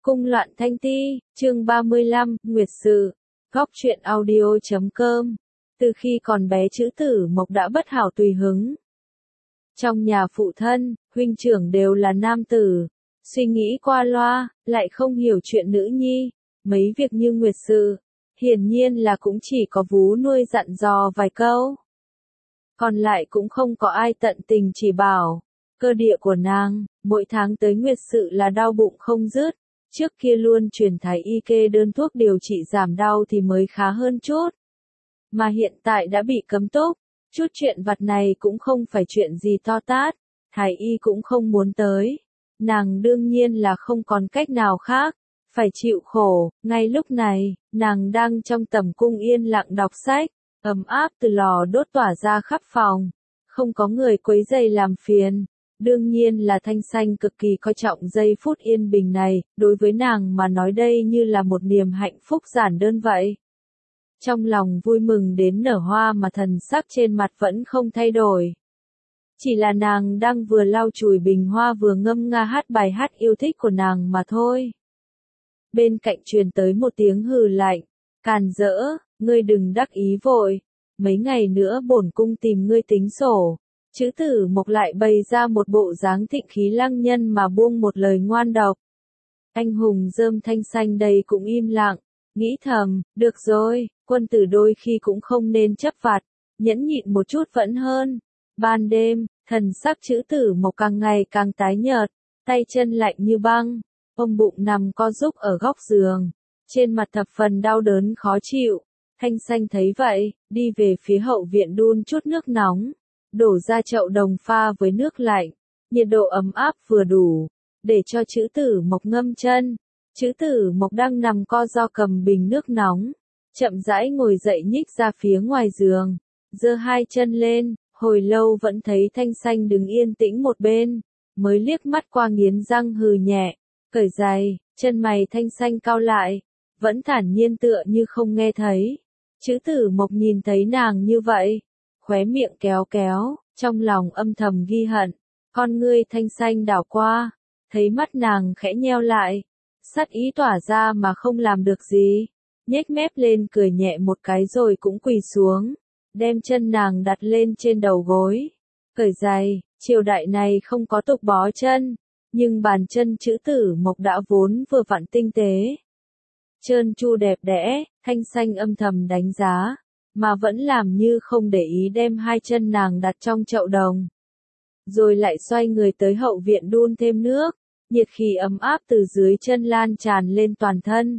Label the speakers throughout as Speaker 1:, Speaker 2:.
Speaker 1: Cung loạn thanh ti, chương 35, Nguyệt sự. Góc truyện audio.com. Từ khi còn bé chữ Tử Mộc đã bất hảo tùy hứng. Trong nhà phụ thân, huynh trưởng đều là nam tử, suy nghĩ qua loa, lại không hiểu chuyện nữ nhi, mấy việc như Nguyệt sự, hiển nhiên là cũng chỉ có vú nuôi dặn dò vài câu. Còn lại cũng không có ai tận tình chỉ bảo. Cơ địa của nàng, mỗi tháng tới Nguyệt sự là đau bụng không dứt. Trước kia luôn truyền thái y kê đơn thuốc điều trị giảm đau thì mới khá hơn chút. Mà hiện tại đã bị cấm túc, chút chuyện vặt này cũng không phải chuyện gì to tát, thái y cũng không muốn tới. Nàng đương nhiên là không còn cách nào khác, phải chịu khổ. Ngay lúc này, nàng đang trong tầm cung yên lặng đọc sách, ấm áp từ lò đốt tỏa ra khắp phòng, không có người quấy rầy làm phiền. Đương nhiên là Thanh Xanh cực kỳ coi trọng giây phút yên bình này, đối với nàng mà nói đây như là một niềm hạnh phúc giản đơn vậy. Trong lòng vui mừng đến nở hoa mà thần sắc trên mặt vẫn không thay đổi. Chỉ là nàng đang vừa lau chùi bình hoa vừa ngâm nga hát bài hát yêu thích của nàng mà thôi. Bên cạnh truyền tới một tiếng hừ lạnh, càn rỡ, ngươi đừng đắc ý vội, mấy ngày nữa bổn cung tìm ngươi tính sổ. Chữ Tử Mộc lại bày ra một bộ dáng thịnh khí lăng nhân mà buông một lời ngoan độc. Anh hùng rơm Thanh Xanh đây cũng im lặng, nghĩ thầm, được rồi, quân tử đôi khi cũng không nên chấp vặt, nhẫn nhịn một chút vẫn hơn. Ban đêm, thần sắc Chữ Tử Mộc càng ngày càng tái nhợt, tay chân lạnh như băng, ôm bụng nằm co rúc ở góc giường, trên mặt thập phần đau đớn khó chịu. Thanh Xanh thấy vậy, đi về phía hậu viện đun chút nước nóng, đổ ra chậu đồng pha với nước lạnh, nhiệt độ ấm áp vừa đủ, để cho Chữ Tử Mộc ngâm chân. Chữ Tử Mộc đang nằm co ro cầm bình nước nóng, chậm rãi ngồi dậy nhích ra phía ngoài giường, giơ hai chân lên, hồi lâu vẫn thấy Thanh Xanh đứng yên tĩnh một bên, mới liếc mắt qua nghiến răng hừ nhẹ, cởi giày, chân mày Thanh Xanh cau lại, vẫn thản nhiên tựa như không nghe thấy. Chữ Tử Mộc nhìn thấy nàng như vậy, khóe miệng kéo kéo, trong lòng âm thầm ghi hận, con ngươi Thanh Xanh đảo qua, thấy mắt nàng khẽ nheo lại, sát ý tỏa ra mà không làm được gì, nhếch mép lên cười nhẹ một cái rồi cũng quỳ xuống, đem chân nàng đặt lên trên đầu gối, cởi giày. Triều đại này không có tục bó chân, nhưng bàn chân Chữ Tử Mộc đã vốn vừa vặn tinh tế, trơn tru đẹp đẽ. Thanh Xanh âm thầm đánh giá, mà vẫn làm như không để ý đem hai chân nàng đặt trong chậu đồng. Rồi lại xoay người tới hậu viện đun thêm nước, nhiệt khí ấm áp từ dưới chân lan tràn lên toàn thân.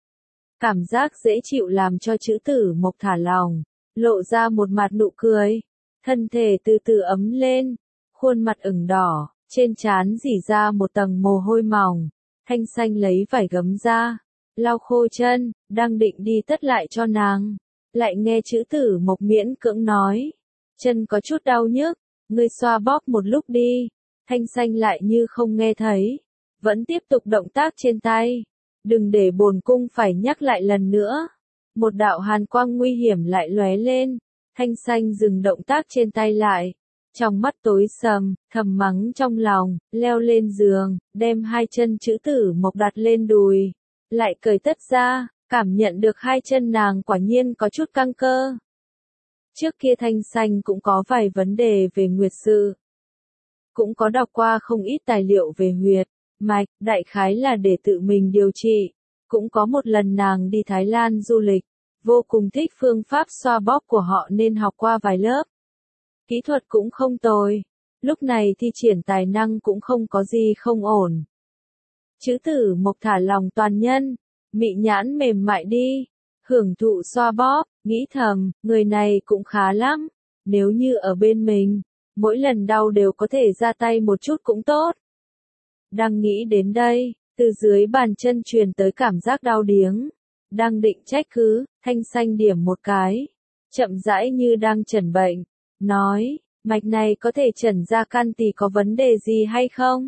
Speaker 1: Cảm giác dễ chịu làm cho Chữ Tử Mộc thả lòng, lộ ra một mặt nụ cười, thân thể từ từ ấm lên, khuôn mặt ửng đỏ, trên trán rỉ ra một tầng mồ hôi mỏng. Thanh Xanh lấy vải gấm ra, lau khô chân, đang định đi tất lại cho nàng, lại nghe Chữ Tử Mộc miễn cưỡng nói, chân có chút đau nhức, ngươi xoa bóp một lúc đi. Thanh Xanh lại như không nghe thấy, vẫn tiếp tục động tác trên tay, đừng để bổn cung phải nhắc lại lần nữa. Một đạo hàn quang nguy hiểm lại lóe lên, Thanh Xanh dừng động tác trên tay lại, trong mắt tối sầm, thầm mắng trong lòng, leo lên giường, đem hai chân Chữ Tử Mộc đặt lên đùi, lại cởi tất ra, cảm nhận được hai chân nàng quả nhiên có chút căng cơ. Trước kia Thanh Xanh cũng có vài vấn đề về Nguyệt sự, cũng có đọc qua không ít tài liệu về huyệt, mạch, đại khái là để tự mình điều trị. Cũng có một lần nàng đi Thái Lan du lịch, vô cùng thích phương pháp xoa bóp của họ nên học qua vài lớp. Kỹ thuật cũng không tồi, lúc này thi triển tài năng cũng không có gì không ổn. Chữ Tử Mộc thả lòng toàn nhân, mị nhãn mềm mại đi, hưởng thụ xoa bóp, nghĩ thầm, người này cũng khá lắm, nếu như ở bên mình, mỗi lần đau đều có thể ra tay một chút cũng tốt. Đang nghĩ đến đây, từ dưới bàn chân truyền tới cảm giác đau điếng, đang định trách cứ, Thanh Xanh điểm một cái, chậm rãi như đang chẩn bệnh, nói, mạch này có thể chẩn ra căn thì có vấn đề gì hay không?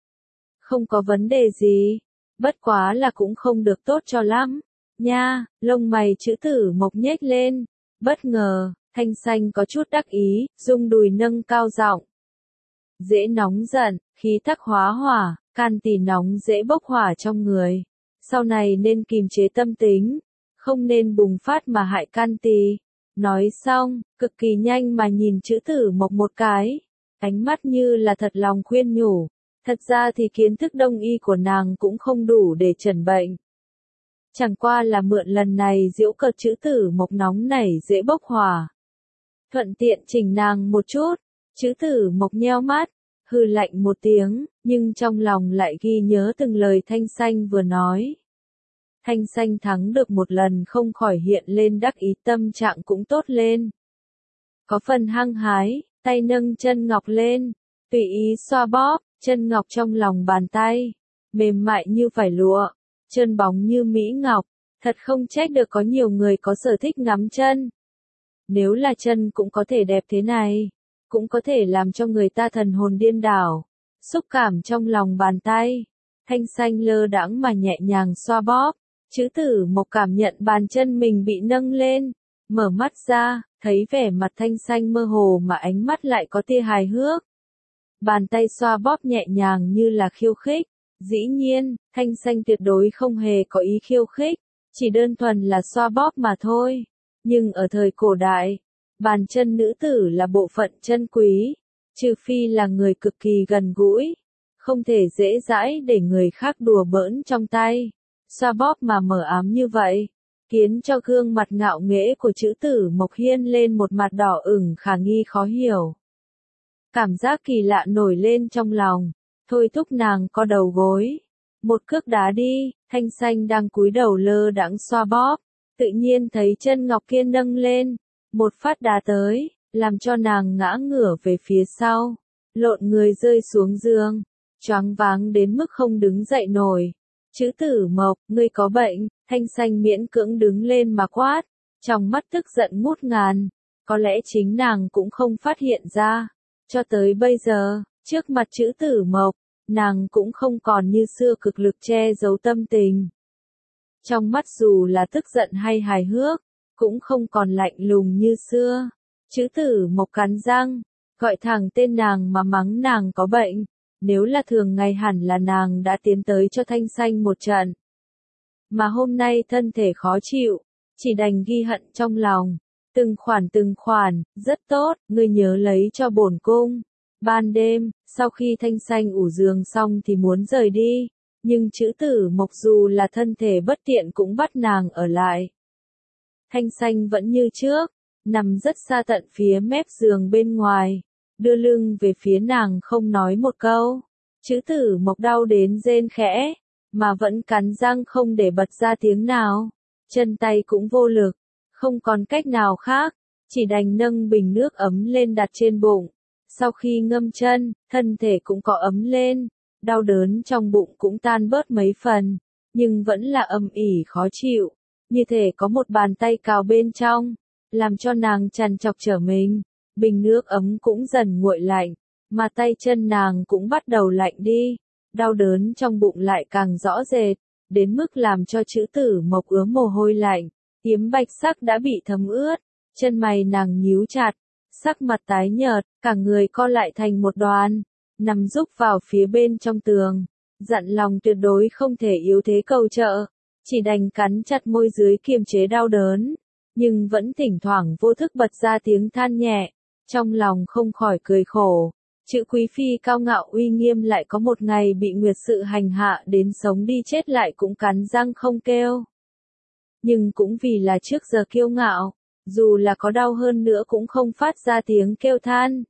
Speaker 1: Không có vấn đề gì, bất quá là cũng không được tốt cho lắm, nha. Lông mày Chữ Tử Mộc nhếch lên, bất ngờ, Thanh Xanh có chút đắc ý, rung đùi nâng cao giọng. Dễ nóng giận, khí tắc hóa hỏa, can tỷ nóng dễ bốc hỏa trong người. Sau này nên kiềm chế tâm tính, không nên bùng phát mà hại can tỳ. Nói xong, cực kỳ nhanh mà nhìn chữ Tử Mộc một cái, ánh mắt như là thật lòng khuyên nhủ. Thật ra thì kiến thức đông y của nàng cũng không đủ để chẩn bệnh. Chẳng qua là mượn lần này giễu cợt chữ Tử Mộc nóng nảy dễ bốc hỏa. Thuận tiện chỉnh nàng một chút, chữ Tử Mộc nheo mắt, hừ lạnh một tiếng, nhưng trong lòng lại ghi nhớ từng lời Thanh Xanh vừa nói. Thanh Xanh thắng được một lần không khỏi hiện lên đắc ý, tâm trạng cũng tốt lên. Có phần hăng hái, tay nâng chân ngọc lên, tùy ý xoa bóp, chân ngọc trong lòng bàn tay, mềm mại như vải lụa, trơn bóng như mỹ ngọc, thật không trách được có nhiều người có sở thích ngắm chân. Nếu là chân cũng có thể đẹp thế này, cũng có thể làm cho người ta thần hồn điên đảo, xúc cảm trong lòng bàn tay. Thanh Xanh lơ đãng mà nhẹ nhàng xoa bóp, chữ Tử Mộc cảm nhận bàn chân mình bị nâng lên, mở mắt ra, thấy vẻ mặt Thanh Xanh mơ hồ mà ánh mắt lại có tia hài hước. Bàn tay xoa bóp nhẹ nhàng như là khiêu khích, dĩ nhiên, Thanh Xanh tuyệt đối không hề có ý khiêu khích, chỉ đơn thuần là xoa bóp mà thôi. Nhưng ở thời cổ đại, bàn chân nữ tử là bộ phận chân quý, trừ phi là người cực kỳ gần gũi, không thể dễ dãi để người khác đùa bỡn trong tay. Xoa bóp mà mờ ám như vậy, khiến cho gương mặt ngạo nghễ của chữ Tử Mộc hiên lên một mặt đỏ ửng khả nghi khó hiểu. Cảm giác kỳ lạ nổi lên trong lòng, thôi thúc nàng co đầu gối. Một cước đá đi, Thanh Xanh đang cúi đầu lơ đãng xoa bóp, tự nhiên thấy chân ngọc kia nâng lên, một phát đá tới, làm cho nàng ngã ngửa về phía sau, lộn người rơi xuống giường, choáng váng đến mức không đứng dậy nổi. Chữ Tử Mộc, ngươi có bệnh? Thanh Xanh miễn cưỡng đứng lên mà quát, trong mắt tức giận ngút ngàn, có lẽ chính nàng cũng không phát hiện ra. Cho tới bây giờ, trước mặt chữ Tử Mộc, nàng cũng không còn như xưa cực lực che giấu tâm tình. Trong mắt dù là tức giận hay hài hước, cũng không còn lạnh lùng như xưa. Chữ Tử Mộc cắn răng, gọi thẳng tên nàng mà mắng nàng có bệnh. Nếu là thường ngày hẳn là nàng đã tiến tới cho Thanh Xanh một trận. Mà hôm nay thân thể khó chịu, chỉ đành ghi hận trong lòng. Từng khoản, rất tốt, ngươi nhớ lấy cho bổn cung. Ban đêm, sau khi Thanh Xanh ủ giường xong thì muốn rời đi, nhưng chữ Tử Mộc dù là thân thể bất tiện cũng bắt nàng ở lại. Thanh Xanh vẫn như trước, nằm rất xa tận phía mép giường bên ngoài, đưa lưng về phía nàng không nói một câu. Chữ Tử Mộc đau đến rên khẽ, mà vẫn cắn răng không để bật ra tiếng nào. Chân tay cũng vô lực, không còn cách nào khác, chỉ đành nâng bình nước ấm lên đặt trên bụng. Sau khi ngâm chân, thân thể cũng có ấm lên, đau đớn trong bụng cũng tan bớt mấy phần, nhưng vẫn là âm ỉ khó chịu, như thể có một bàn tay cào bên trong, làm cho nàng trằn trọc trở mình. Bình nước ấm cũng dần nguội lạnh, mà tay chân nàng cũng bắt đầu lạnh đi, đau đớn trong bụng lại càng rõ rệt, đến mức làm cho chữ Tử Mộc ứa mồ hôi lạnh, yếm bạch sắc đã bị thấm ướt, chân mày nàng nhíu chặt, sắc mặt tái nhợt, cả người co lại thành một đoàn, nằm rúc vào phía bên trong tường, dặn lòng tuyệt đối không thể yếu thế cầu trợ, chỉ đành cắn chặt môi dưới kiềm chế đau đớn, nhưng vẫn thỉnh thoảng vô thức bật ra tiếng than nhẹ, trong lòng không khỏi cười khổ. Chữ quý phi cao ngạo uy nghiêm lại có một ngày bị Nguyệt Sự hành hạ đến sống đi chết lại cũng cắn răng không kêu. Nhưng cũng vì là trước giờ kiêu ngạo, dù là có đau hơn nữa cũng không phát ra tiếng kêu than.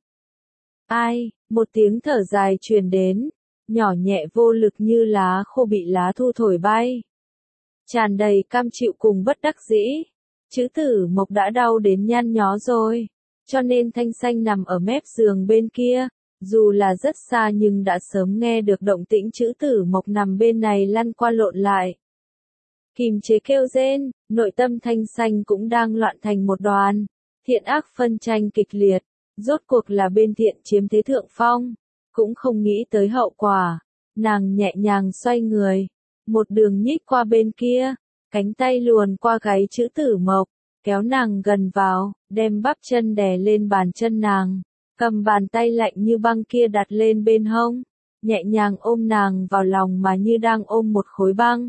Speaker 1: Ai, một tiếng thở dài truyền đến, nhỏ nhẹ vô lực như lá khô bị lá thu thổi bay. Tràn đầy cam chịu cùng bất đắc dĩ, chữ Tử Mộc đã đau đến nhăn nhó rồi, cho nên Thanh Xanh nằm ở mép giường bên kia. Dù là rất xa nhưng đã sớm nghe được động tĩnh chữ Tử Mộc nằm bên này lăn qua lộn lại. Kìm chế kêu rên, nội tâm Thanh Xanh cũng đang loạn thành một đoàn. Thiện ác phân tranh kịch liệt, rốt cuộc là bên thiện chiếm thế thượng phong, cũng không nghĩ tới hậu quả. Nàng nhẹ nhàng xoay người, một đường nhích qua bên kia, cánh tay luồn qua gáy chữ Tử Mộc, kéo nàng gần vào, đem bắp chân đè lên bàn chân nàng. Cầm bàn tay lạnh như băng kia đặt lên bên hông, nhẹ nhàng ôm nàng vào lòng mà như đang ôm một khối băng.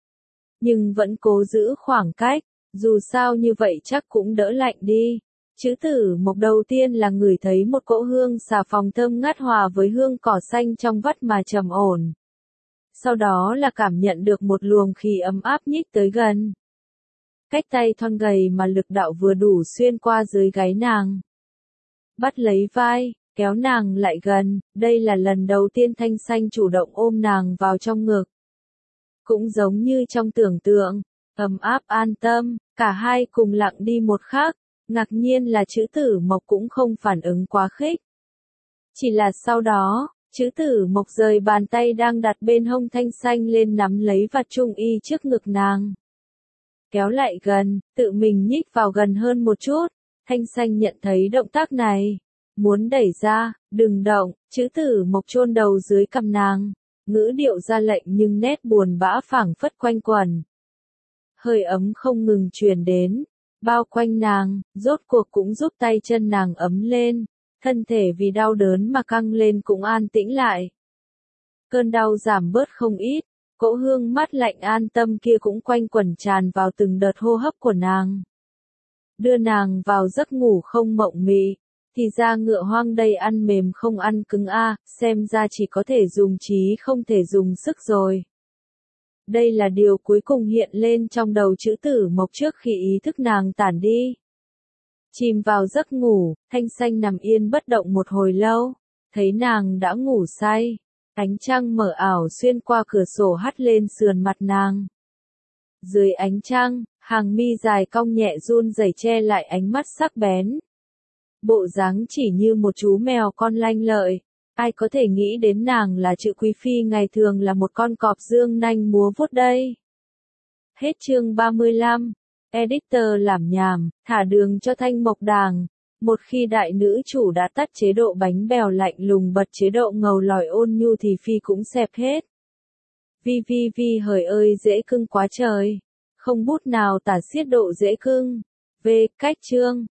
Speaker 1: Nhưng vẫn cố giữ khoảng cách, dù sao như vậy chắc cũng đỡ lạnh đi. Chữ tử mộc đầu tiên là ngửi thấy một cỗ hương xà phòng thơm ngát hòa với hương cỏ xanh trong vắt mà trầm ổn. Sau đó là cảm nhận được một luồng khí ấm áp nhích tới gần. Cách tay thon gầy mà lực đạo vừa đủ xuyên qua dưới gáy nàng. Bắt lấy vai, kéo nàng lại gần, đây là lần đầu tiên Thanh Xanh chủ động ôm nàng vào trong ngực. Cũng giống như trong tưởng tượng, ấm áp an tâm, cả hai cùng lặng đi một khắc, ngạc nhiên là chữ tử mộc cũng không phản ứng quá khích. Chỉ là sau đó, chữ tử mộc rời bàn tay đang đặt bên hông Thanh Xanh lên nắm lấy vạt trung y trước ngực nàng. Kéo lại gần, tự mình nhích vào gần hơn một chút, Thanh Xanh nhận thấy động tác này. Muốn đẩy ra, đừng động, chữ tử mộc chôn đầu dưới cằm nàng. Ngữ điệu ra lệnh nhưng nét buồn bã phảng phất quanh quẩn. Hơi ấm không ngừng truyền đến, bao quanh nàng, rốt cuộc cũng giúp tay chân nàng ấm lên, thân thể vì đau đớn mà căng lên cũng an tĩnh lại. Cơn đau giảm bớt không ít, cỗ hương mát lạnh an tâm kia cũng quanh quẩn tràn vào từng đợt hô hấp của nàng. Đưa nàng vào giấc ngủ không mộng mị. Thì ra ngựa hoang đây ăn mềm không ăn cứng a, xem ra chỉ có thể dùng trí không thể dùng sức rồi. Đây là điều cuối cùng hiện lên trong đầu chữ tử mộc trước khi ý thức nàng tản đi. Chìm vào giấc ngủ, Thanh Xanh nằm yên bất động một hồi lâu, thấy nàng đã ngủ say. Ánh trăng mở ảo xuyên qua cửa sổ hắt lên sườn mặt nàng. Dưới ánh trăng, hàng mi dài cong nhẹ run rẩy che lại ánh mắt sắc bén. Bộ dáng chỉ như một chú mèo con lanh lợi, ai có thể nghĩ đến nàng là chữ quý phi ngày thường là một con cọp dương nanh múa vuốt đây. Hết chương 35, editor làm nhảm, thả đường cho Thanh Mộc Đàng. Một khi đại nữ chủ đã tắt chế độ bánh bèo lạnh lùng bật chế độ ngầu lòi ôn nhu thì phi cũng xẹp hết. Vi hời ơi dễ cưng quá trời, không bút nào tả xiết độ dễ cưng. Cách chương